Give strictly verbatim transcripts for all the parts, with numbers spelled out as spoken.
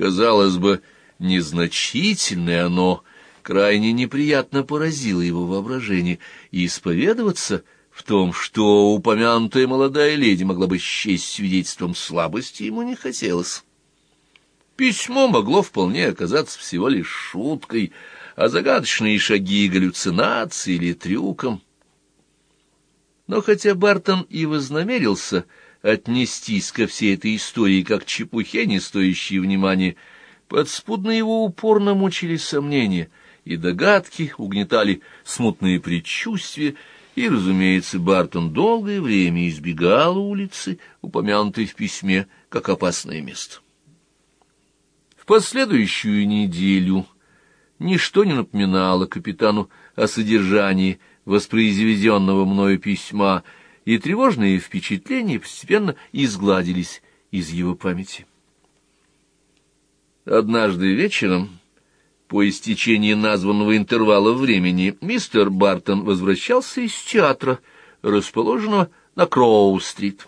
Казалось бы, незначительное оно крайне неприятно поразило его воображение, и исповедоваться в том, что упомянутая молодая леди могла бы счесть свидетельством слабости, ему не хотелось. Письмо могло вполне оказаться всего лишь шуткой, а загадочные шаги — галлюцинацией или трюком. Но хотя Бартон и вознамерился отнестись ко всей этой истории как к чепухе, не стоящей внимания, подспудно его упорно мучили сомнения, и догадки угнетали смутные предчувствия, и, разумеется, Бартон долгое время избегал улицы, упомянутой в письме, как опасное место. В последующую неделю ничто не напоминало капитану о содержании воспроизведенного мною письма, и тревожные впечатления постепенно изгладились из его памяти. Однажды вечером, по истечении названного интервала времени, мистер Бартон возвращался из театра, расположенного на Кроу-стрит.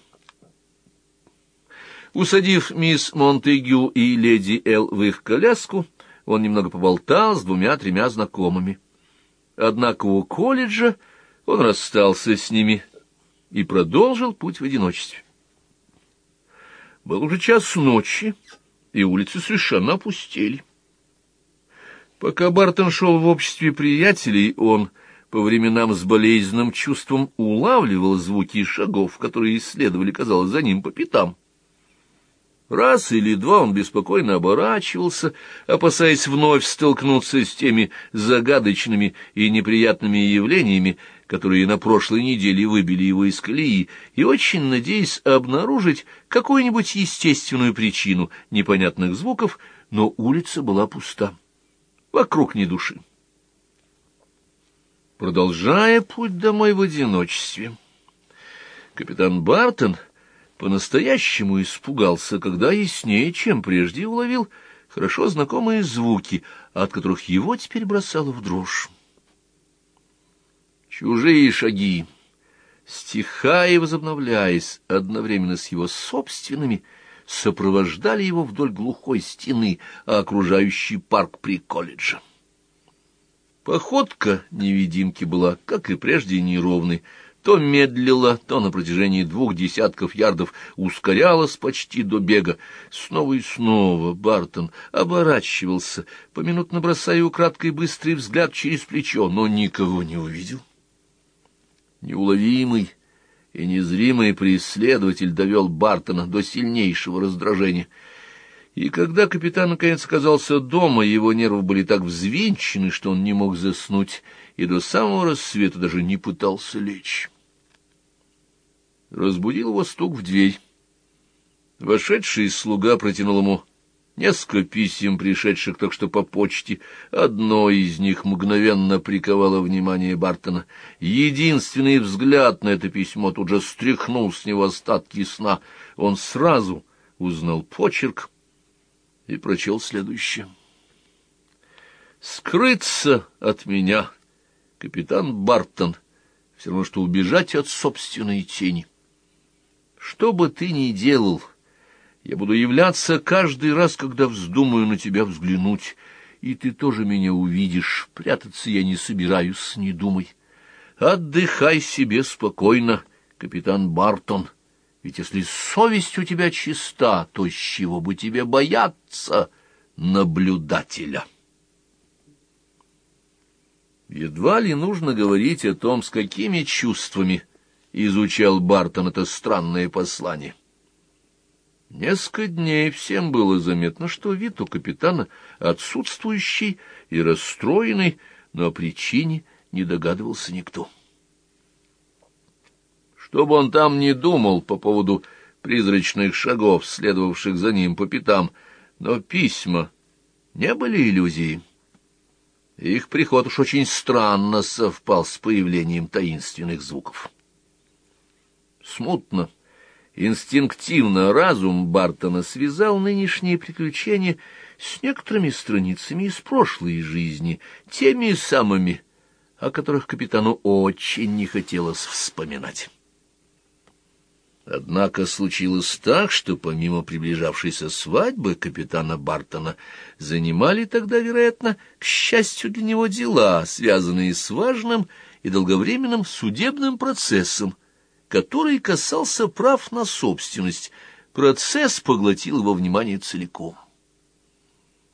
Усадив мисс Монтегю и леди Эл в их коляску, он немного поболтал с двумя-тремя знакомыми. Однако у колледжа он расстался с ними и продолжил путь в одиночестве. Был уже час ночи, и улицы совершенно опустели. Пока Бартон шел в обществе приятелей, он по временам с болезненным чувством улавливал звуки шагов, которые следовали, казалось, за ним по пятам. Раз или два он беспокойно оборачивался, опасаясь вновь столкнуться с теми загадочными и неприятными явлениями, которые на прошлой неделе выбили его из колеи, и очень надеясь обнаружить какую-нибудь естественную причину непонятных звуков, но улица была пуста. Вокруг ни души. Продолжая путь домой в одиночестве, капитан Бартон по-настоящему испугался, когда яснее, чем прежде, уловил хорошо знакомые звуки, от которых его теперь бросало в дрожь. Чужие шаги, стихая и возобновляясь одновременно с его собственными, сопровождали его вдоль глухой стены, а окружающий парк при колледже. Походка невидимки была, как и прежде, неровной, то медлила, то на протяжении двух десятков ярдов ускорялась почти до бега. Снова и снова Бартон оборачивался, поминутно бросая украдкой быстрый взгляд через плечо, но никого не увидел. Неуловимый и незримый преследователь довел Бартона до сильнейшего раздражения. И когда капитан наконец оказался дома, его нервы были так взвинчены, что он не мог заснуть, и до самого рассвета даже не пытался лечь. Разбудил его стук в дверь. Вошедший слуга протянул ему несколько писем, пришедших только что по почте. Одно из них мгновенно приковало внимание Бартона. Единственный взгляд на это письмо тут же стряхнул с него остатки сна. Он сразу узнал почерк и прочел следующее. «Скрыться от меня, капитан Бартон, все равно, что убежать от собственной тени. Что бы ты ни делал, я буду являться каждый раз, когда вздумаю на тебя взглянуть, и ты тоже меня увидишь. Прятаться я не собираюсь, не думай. Отдыхай себе спокойно, капитан Бартон, ведь если совесть у тебя чиста, то с чего бы тебе бояться наблюдателя?» Едва ли нужно говорить о том, с какими чувствами изучал Бартон это странное послание. Несколько дней всем было заметно, что вид у капитана отсутствующий и расстроенный, но о причине не догадывался никто. Что бы он там ни думал по поводу призрачных шагов, следовавших за ним по пятам, но письма не были иллюзией. Их приход уж очень странно совпал с появлением таинственных звуков. Смутно, инстинктивно разум Бартона связал нынешние приключения с некоторыми страницами из прошлой жизни, теми самыми, о которых капитану очень не хотелось вспоминать. Однако случилось так, что помимо приближавшейся свадьбы капитана Бартона занимали тогда, вероятно, к счастью для него, дела, связанные с важным и долговременным судебным процессом, который касался прав на собственность. Процесс поглотил его внимание целиком.